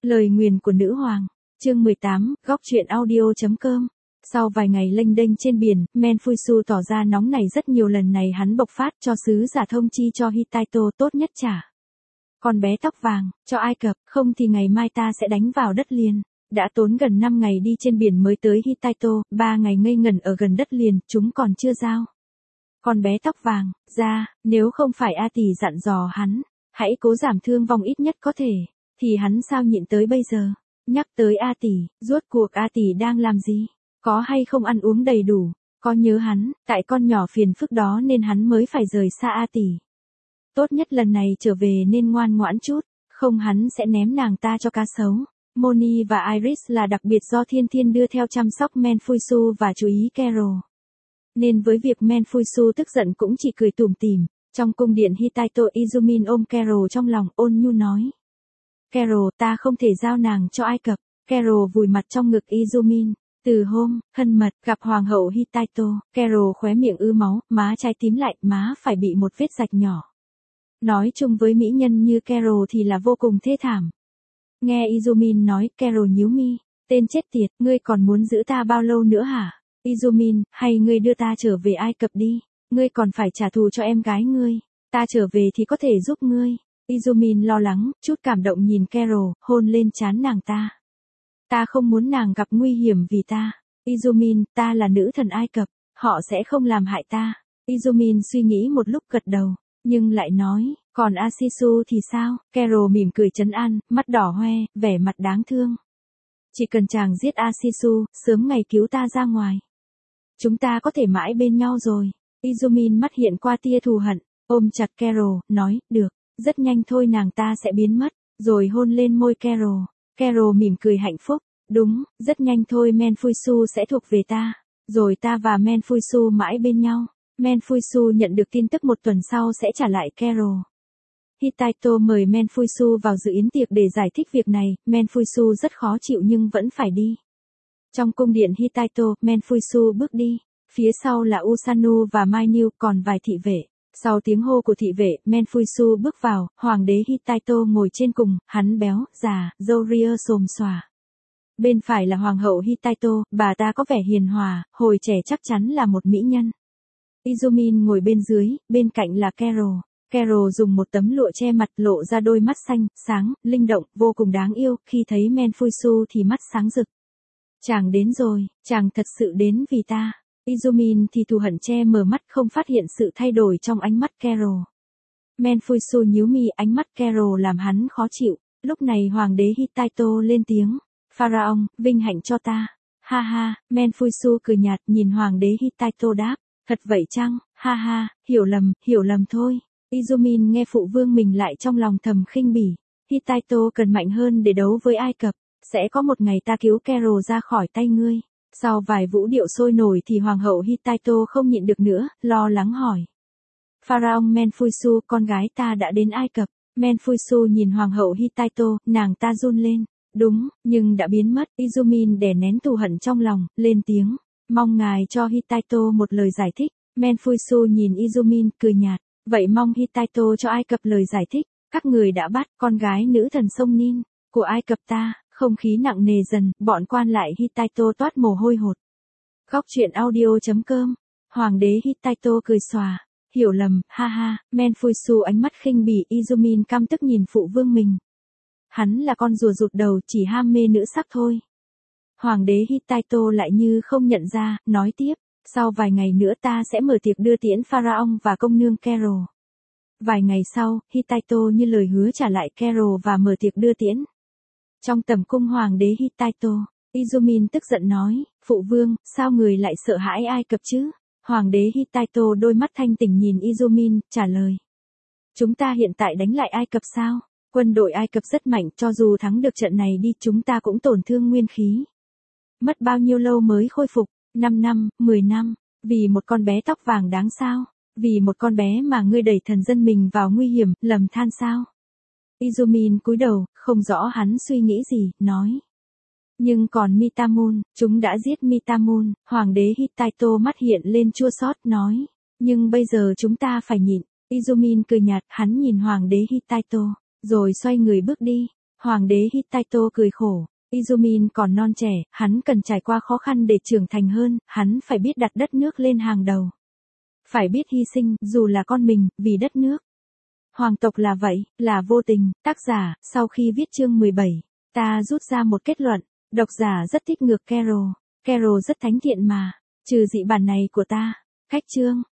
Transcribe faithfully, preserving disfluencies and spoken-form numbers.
Lời nguyền của nữ hoàng. Chương mười tám, góc truyện audio.com. Sau vài ngày lênh đênh trên biển, Menfusu tỏ ra nóng nảy rất nhiều, lần này hắn bộc phát cho sứ giả thông chi cho Hittito tốt nhất trả con bé tóc vàng cho Ai Cập, không thì ngày mai ta sẽ đánh vào đất liền. Đã tốn gần năm ngày đi trên biển mới tới Hittito, ba ngày ngây ngẩn ở gần đất liền, chúng còn chưa giao con bé tóc vàng ra, nếu không phải A Tỷ dặn dò hắn, hãy cố giảm thương vong ít nhất có thể, thì hắn sao nhịn tới bây giờ. Nhắc tới A Tỷ, rốt cuộc A Tỷ đang làm gì? Có hay không ăn uống đầy đủ? Có nhớ hắn, tại con nhỏ phiền phức đó nên hắn mới phải rời xa A Tỷ. Tốt nhất lần này trở về nên ngoan ngoãn chút, không hắn sẽ ném nàng ta cho cá sấu. Moni và Iris là đặc biệt do Thiên Thiên đưa theo chăm sóc Menfusu và chú ý Carol. Nên với việc Menfusu tức giận cũng chỉ cười tủm tỉm. Trong cung điện Hittito, Izumin ôm Carol trong lòng, ôn nhu nói. Carol, ta không thể giao nàng cho Ai Cập. Carol vùi mặt trong ngực Izumin. Từ hôm, thân mật, gặp hoàng hậu Hittito, Carol khóe miệng ư máu, má trái tím lại, má phải bị một vết rạch nhỏ. Nói chung với mỹ nhân như Carol thì là vô cùng thê thảm. Nghe Izumin nói, Carol nhíu mi. Tên chết tiệt, ngươi còn muốn giữ ta bao lâu nữa hả? Izumin, hay ngươi đưa ta trở về Ai Cập đi. Ngươi còn phải trả thù cho em gái ngươi. Ta trở về thì có thể giúp ngươi. Izumin lo lắng, chút cảm động nhìn Carol, hôn lên trán nàng ta. Ta không muốn nàng gặp nguy hiểm vì ta. Izumin, ta là nữ thần Ai Cập, họ sẽ không làm hại ta. Izumin suy nghĩ một lúc gật đầu, nhưng lại nói, còn Asisu thì sao? Carol mỉm cười trấn an, mắt đỏ hoe, vẻ mặt đáng thương. Chỉ cần chàng giết Asisu, sớm ngày cứu ta ra ngoài. Chúng ta có thể mãi bên nhau rồi. Izumin mắt hiện qua tia thù hận, ôm chặt Carol, nói, được, rất nhanh thôi nàng ta sẽ biến mất, rồi hôn lên môi Carol. Carol mỉm cười hạnh phúc, đúng, rất nhanh thôi Menfusu sẽ thuộc về ta, rồi ta và Menfusu mãi bên nhau. Menfusu nhận được tin tức một tuần sau sẽ trả lại Carol. Hittito mời Menfusu vào dự yến tiệc để giải thích việc này, Menfusu rất khó chịu nhưng vẫn phải đi. Trong cung điện Hittito, Menfusu bước đi, phía sau là Usanu và Mainyu, còn vài thị vệ. Sau tiếng hô của thị vệ, Menfusu bước vào, hoàng đế Hittito ngồi trên cùng, hắn béo, già, râu ria xồm xòa. Bên phải là hoàng hậu Hittito, bà ta có vẻ hiền hòa, hồi trẻ chắc chắn là một mỹ nhân. Izumin ngồi bên dưới, bên cạnh là Carol. Carol dùng một tấm lụa che mặt, lộ ra đôi mắt xanh, sáng, linh động, vô cùng đáng yêu, khi thấy Menfusu thì mắt sáng rực. Chàng đến rồi, chàng thật sự đến vì ta. Izumin thì thù hận che mờ mắt, không phát hiện sự thay đổi trong ánh mắt Carol. Menfusu nhíu mi, ánh mắt Carol làm hắn khó chịu. Lúc này hoàng đế Hittito lên tiếng. Pharaoh, vinh hạnh cho ta. Ha ha, Menfusu cười nhạt nhìn hoàng đế Hittito đáp. Thật vậy chăng, ha ha, hiểu lầm, hiểu lầm thôi. Izumin nghe phụ vương mình lại trong lòng thầm khinh bỉ. Hittito cần mạnh hơn để đấu với Ai Cập. Sẽ có một ngày ta cứu Carol ra khỏi tay ngươi. Sau vài vũ điệu sôi nổi thì hoàng hậu Hittito không nhịn được nữa, lo lắng hỏi. Pharaoh Menfusu, con gái ta đã đến Ai Cập. Menfusu nhìn hoàng hậu Hittito, nàng ta run lên. Đúng, nhưng đã biến mất. Izumin đè nén thù hận trong lòng, lên tiếng. Mong ngài cho Hittito một lời giải thích. Menfusu nhìn Izumin, cười nhạt. Vậy mong Hittito cho Ai Cập lời giải thích. Các người đã bắt con gái nữ thần sông Nin của Ai Cập ta. Không khí nặng nề dần, bọn quan lại Hittito toát mồ hôi hột. Góc truyện audio.com. Hoàng đế Hittito cười xòa. Hiểu lầm, ha ha, Menfusu ánh mắt khinh bỉ, Izumin căm tức nhìn phụ vương mình. Hắn là con rùa rụt đầu, chỉ ham mê nữ sắc thôi. Hoàng đế Hittito lại như không nhận ra, nói tiếp, sau vài ngày nữa ta sẽ mở tiệc đưa tiễn Pharaoh và công nương Carol. Vài ngày sau, Hittito như lời hứa trả lại Carol và mở tiệc đưa tiễn. Trong tầm cung hoàng đế Hittito, Izumin tức giận nói, phụ vương, sao người lại sợ hãi Ai Cập chứ? Hoàng đế Hittito đôi mắt thanh tỉnh nhìn Izumin, trả lời. Chúng ta hiện tại đánh lại Ai Cập sao? Quân đội Ai Cập rất mạnh, cho dù thắng được trận này đi chúng ta cũng tổn thương nguyên khí. Mất bao nhiêu lâu mới khôi phục? năm năm, mười năm, vì một con bé tóc vàng đáng sao? Vì một con bé mà ngươi đẩy thần dân mình vào nguy hiểm, lầm than sao? Izumin cúi đầu, không rõ hắn suy nghĩ gì, nói. Nhưng còn Mitamun, chúng đã giết Mitamun, hoàng đế Hittito mắt hiện lên chua xót nói. Nhưng bây giờ chúng ta phải nhịn. Izumin cười nhạt, hắn nhìn hoàng đế Hittito, rồi xoay người bước đi. Hoàng đế Hittito cười khổ. Izumin còn non trẻ, hắn cần trải qua khó khăn để trưởng thành hơn, hắn phải biết đặt đất nước lên hàng đầu. Phải biết hy sinh, dù là con mình, vì đất nước. Hoàng tộc là vậy, là vô tình. Tác giả, sau khi viết chương mười bảy, ta rút ra một kết luận. Độc giả rất thích ngược Carol. Carol rất thánh thiện mà. Trừ dị bản này của ta. Khách chương.